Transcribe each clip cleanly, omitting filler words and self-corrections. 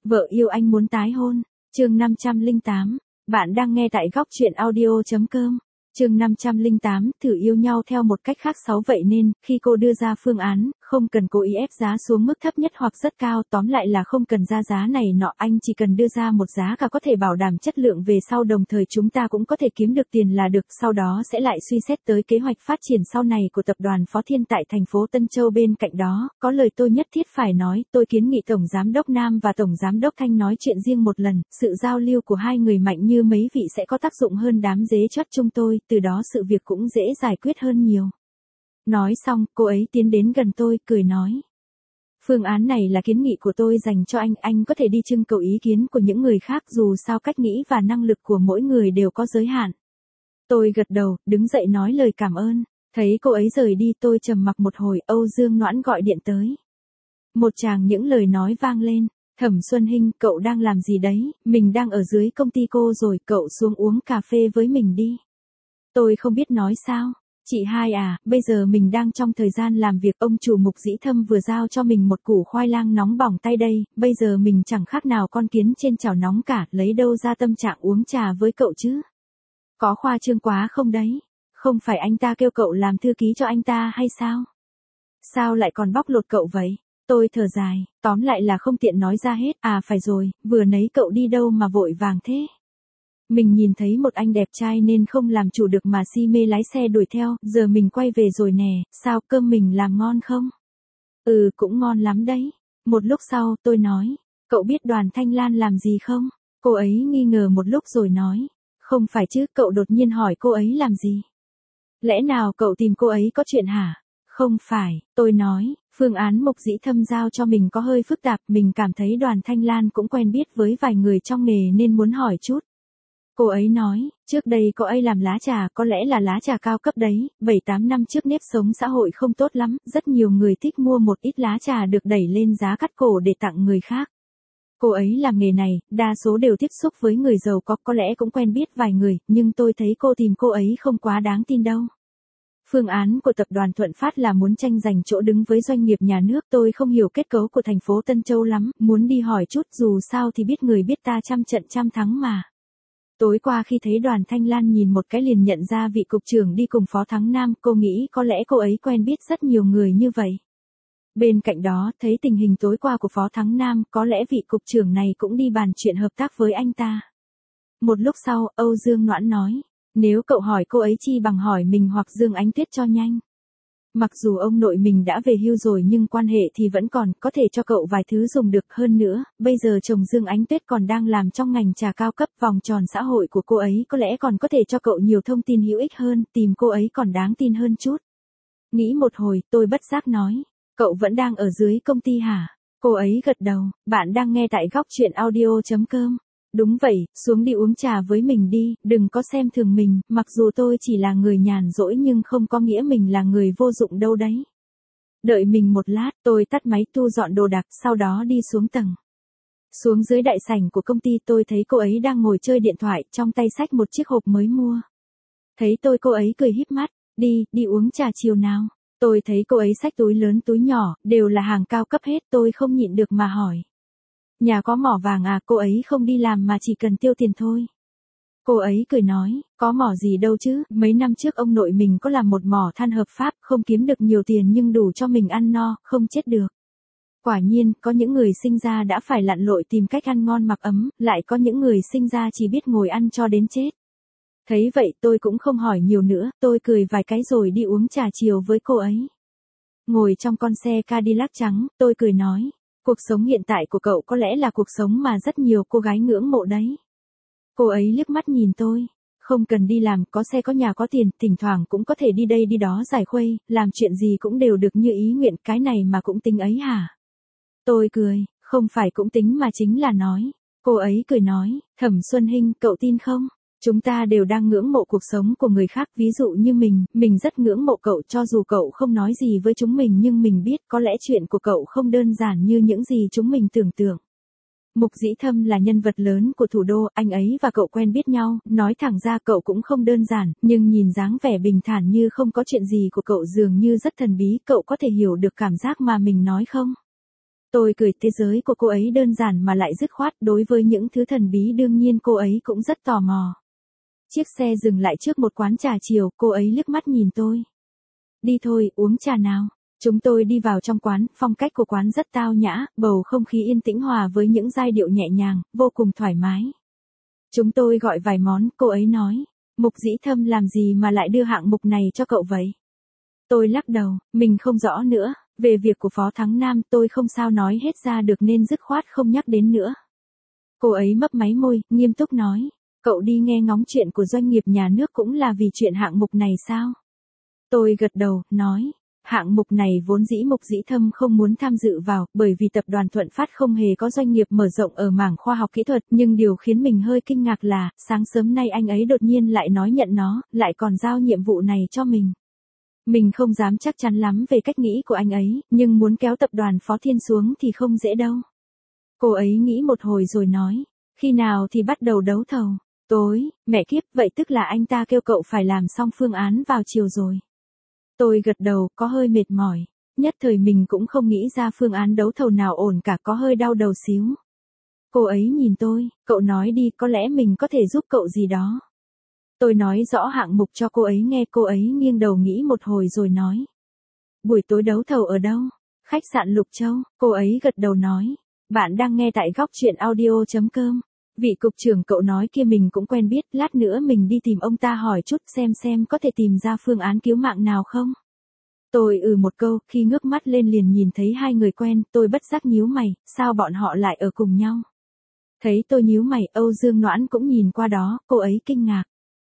Vợ yêu anh muốn tái hôn. Chương 508. Bạn đang nghe tại góc truyện audio.com. Chương 508, thử yêu nhau theo một cách khác 6. Vậy nên, khi cô đưa ra phương án, không cần cố ý ép giá xuống mức thấp nhất hoặc rất cao, tóm lại là không cần ra giá này nọ, anh chỉ cần đưa ra một giá cả có thể bảo đảm chất lượng về sau, đồng thời chúng ta cũng có thể kiếm được tiền là được, sau đó sẽ lại suy xét tới kế hoạch phát triển sau này của tập đoàn Phó Thiên tại thành phố Tân Châu. Bên cạnh đó, có lời tôi nhất thiết phải nói, tôi kiến nghị Tổng Giám đốc Nam và Tổng Giám đốc Thanh nói chuyện riêng một lần, sự giao lưu của hai người mạnh như mấy vị sẽ có tác dụng hơn đám dế chót chúng tôi, từ đó sự việc cũng dễ giải quyết hơn nhiều. Nói xong, cô ấy tiến đến gần tôi, cười nói. Phương án này là kiến nghị của tôi dành cho anh có thể đi trưng cầu ý kiến của những người khác, dù sao cách nghĩ và năng lực của mỗi người đều có giới hạn. Tôi gật đầu, đứng dậy nói lời cảm ơn. Thấy cô ấy rời đi, tôi trầm mặc một hồi, Âu Dương Noãn gọi điện tới. Một tràng những lời nói vang lên. Thẩm Xuân Hinh, cậu đang làm gì đấy? Mình đang ở dưới công ty cô rồi, cậu xuống uống cà phê với mình đi. Tôi không biết nói sao. Chị hai à, bây giờ mình đang trong thời gian làm việc, ông chủ Mục Dĩ Thâm vừa giao cho mình một củ khoai lang nóng bỏng tay đây, bây giờ mình chẳng khác nào con kiến trên chảo nóng cả, lấy đâu ra tâm trạng uống trà với cậu chứ? Có khoa trương quá không đấy? Không phải anh ta kêu cậu làm thư ký cho anh ta hay sao? Sao lại còn bóc lột cậu vậy? Tôi thở dài, tóm lại là không tiện nói ra hết. À phải rồi, vừa nấy cậu đi đâu mà vội vàng thế? Mình nhìn thấy một anh đẹp trai nên không làm chủ được mà si mê lái xe đuổi theo, giờ mình quay về rồi nè, sao cơm mình làm ngon không? Ừ, cũng ngon lắm đấy. Một lúc sau, tôi nói, cậu biết Đoàn Thanh Lan làm gì không? Cô ấy nghi ngờ một lúc rồi nói, không phải chứ, cậu đột nhiên hỏi cô ấy làm gì? Lẽ nào cậu tìm cô ấy có chuyện hả? Không phải, tôi nói, phương án Mục Dĩ Thâm giao cho mình có hơi phức tạp, mình cảm thấy Đoàn Thanh Lan cũng quen biết với vài người trong nghề nên muốn hỏi chút. Cô ấy nói, trước đây cô ấy làm lá trà, có lẽ là lá trà cao cấp đấy, 7-8 năm trước nếp sống xã hội không tốt lắm, rất nhiều người thích mua một ít lá trà được đẩy lên giá cắt cổ để tặng người khác. Cô ấy làm nghề này, đa số đều tiếp xúc với người giàu có lẽ cũng quen biết vài người, nhưng tôi thấy cô tìm cô ấy không quá đáng tin đâu. Phương án của tập đoàn Thuận Phát là muốn tranh giành chỗ đứng với doanh nghiệp nhà nước, tôi không hiểu kết cấu của thành phố Tân Châu lắm, muốn đi hỏi chút, dù sao thì biết người biết ta trăm trận trăm thắng mà. Tối qua khi thấy Đoàn Thanh Lan nhìn một cái liền nhận ra vị cục trưởng đi cùng Phó Thắng Nam, cô nghĩ có lẽ cô ấy quen biết rất nhiều người như vậy. Bên cạnh đó, thấy tình hình tối qua của Phó Thắng Nam, có lẽ vị cục trưởng này cũng đi bàn chuyện hợp tác với anh ta. Một lúc sau, Âu Dương Noãn nói, nếu cậu hỏi cô ấy chi bằng hỏi mình hoặc Dương Ánh Tuyết cho nhanh. Mặc dù ông nội mình đã về hưu rồi nhưng quan hệ thì vẫn còn, có thể cho cậu vài thứ dùng được hơn nữa, bây giờ chồng Dương Ánh Tuyết còn đang làm trong ngành trà cao cấp, vòng tròn xã hội của cô ấy có lẽ còn có thể cho cậu nhiều thông tin hữu ích hơn, tìm cô ấy còn đáng tin hơn chút. Nghĩ một hồi, tôi bất giác nói, cậu vẫn đang ở dưới công ty hả? Cô ấy gật đầu, bạn đang nghe tại góc truyện audio.com. Đúng vậy, xuống đi uống trà với mình đi, đừng có xem thường mình, mặc dù tôi chỉ là người nhàn rỗi nhưng không có nghĩa mình là người vô dụng đâu đấy. Đợi mình một lát, tôi tắt máy thu dọn đồ đạc, sau đó đi xuống tầng. Xuống dưới đại sảnh của công ty tôi thấy cô ấy đang ngồi chơi điện thoại, trong tay xách một chiếc hộp mới mua. Thấy tôi cô ấy cười híp mắt, đi uống trà chiều nào. Tôi thấy cô ấy xách túi lớn túi nhỏ, đều là hàng cao cấp hết, tôi không nhịn được mà hỏi. Nhà có mỏ vàng à? Cô ấy không đi làm mà chỉ cần tiêu tiền thôi. Cô ấy cười nói, có mỏ gì đâu chứ, mấy năm trước ông nội mình có làm một mỏ than hợp pháp, không kiếm được nhiều tiền nhưng đủ cho mình ăn no, không chết được. Quả nhiên, có những người sinh ra đã phải lặn lội tìm cách ăn ngon mặc ấm, lại có những người sinh ra chỉ biết ngồi ăn cho đến chết. Thấy vậy tôi cũng không hỏi nhiều nữa, tôi cười vài cái rồi đi uống trà chiều với cô ấy. Ngồi trong con xe Cadillac trắng, tôi cười nói. Cuộc sống hiện tại của cậu có lẽ là cuộc sống mà rất nhiều cô gái ngưỡng mộ đấy. Cô ấy liếc mắt nhìn tôi. Không cần đi làm, có xe có nhà có tiền, thỉnh thoảng cũng có thể đi đây đi đó giải khuây, làm chuyện gì cũng đều được như ý nguyện, cái này mà cũng tính ấy hả? Tôi cười, không phải cũng tính mà chính là nói. Cô ấy cười nói, Thẩm Xuân Hinh, cậu tin không? Chúng ta đều đang ngưỡng mộ cuộc sống của người khác, ví dụ như mình rất ngưỡng mộ cậu, cho dù cậu không nói gì với chúng mình nhưng mình biết có lẽ chuyện của cậu không đơn giản như những gì chúng mình tưởng tượng. Mục Dĩ Thâm là nhân vật lớn của thủ đô, anh ấy và cậu quen biết nhau, nói thẳng ra cậu cũng không đơn giản, nhưng nhìn dáng vẻ bình thản như không có chuyện gì của cậu dường như rất thần bí, cậu có thể hiểu được cảm giác mà mình nói không? Tôi cười, thế giới của cô ấy đơn giản mà lại dứt khoát, đối với những thứ thần bí đương nhiên cô ấy cũng rất tò mò. Chiếc xe dừng lại trước một quán trà chiều, cô ấy liếc mắt nhìn tôi. Đi thôi, uống trà nào. Chúng tôi đi vào trong quán, phong cách của quán rất tao nhã, bầu không khí yên tĩnh hòa với những giai điệu nhẹ nhàng, vô cùng thoải mái. Chúng tôi gọi vài món, cô ấy nói, Mục Dĩ Thâm làm gì mà lại đưa hạng mục này cho cậu vậy? Tôi lắc đầu, mình không rõ nữa, về việc của Phó Thắng Nam tôi không sao nói hết ra được nên dứt khoát không nhắc đến nữa. Cô ấy mấp máy môi, nghiêm túc nói, cậu đi nghe ngóng chuyện của doanh nghiệp nhà nước cũng là vì chuyện hạng mục này sao? Tôi gật đầu, nói, hạng mục này vốn dĩ Mục Dĩ Thâm không muốn tham dự vào, bởi vì tập đoàn Thuận Phát không hề có doanh nghiệp mở rộng ở mảng khoa học kỹ thuật, nhưng điều khiến mình hơi kinh ngạc là, sáng sớm nay anh ấy đột nhiên lại nói nhận nó, lại còn giao nhiệm vụ này cho mình. Mình không dám chắc chắn lắm về cách nghĩ của anh ấy, nhưng muốn kéo tập đoàn Phó Thiên xuống thì không dễ đâu. Cô ấy nghĩ một hồi rồi nói, khi nào thì bắt đầu đấu thầu? Tối, mẹ kiếp, vậy tức là anh ta kêu cậu phải làm xong phương án vào chiều rồi. Tôi gật đầu, có hơi mệt mỏi. Nhất thời mình cũng không nghĩ ra phương án đấu thầu nào ổn cả, có hơi đau đầu xíu. Cô ấy nhìn tôi, cậu nói đi, có lẽ mình có thể giúp cậu gì đó. Tôi nói rõ hạng mục cho cô ấy nghe, cô ấy nghiêng đầu nghĩ một hồi rồi nói. Buổi tối đấu thầu ở đâu? Khách sạn Lục Châu, cô ấy gật đầu nói. Bạn đang nghe tại góc truyện audio.com. Vị cục trưởng cậu nói kia mình cũng quen biết, lát nữa mình đi tìm ông ta hỏi chút xem có thể tìm ra phương án cứu mạng nào không. Tôi một câu, khi ngước mắt lên liền nhìn thấy hai người quen, tôi bất giác nhíu mày, sao bọn họ lại ở cùng nhau. Thấy tôi nhíu mày, Âu Dương Noãn cũng nhìn qua đó, cô ấy kinh ngạc.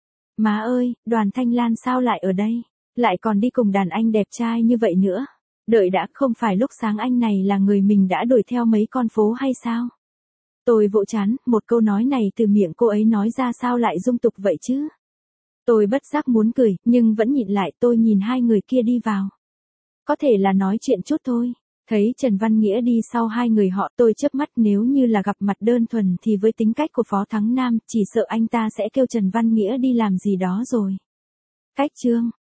Má ơi, Đoàn Thanh Lan sao lại ở đây? Lại còn đi cùng đàn anh đẹp trai như vậy nữa. Đợi đã, không phải lúc sáng anh này là người mình đã đuổi theo mấy con phố hay sao? Tôi vỗ chán, một câu nói này từ miệng cô ấy nói ra sao lại dung tục vậy chứ? Tôi bất giác muốn cười, nhưng vẫn nhịn lại, tôi nhìn hai người kia đi vào. Có thể là nói chuyện chút thôi. Thấy Trần Văn Nghĩa đi sau hai người họ, tôi chớp mắt, nếu như là gặp mặt đơn thuần thì với tính cách của Phó Thắng Nam, chỉ sợ anh ta sẽ kêu Trần Văn Nghĩa đi làm gì đó rồi. Cách chương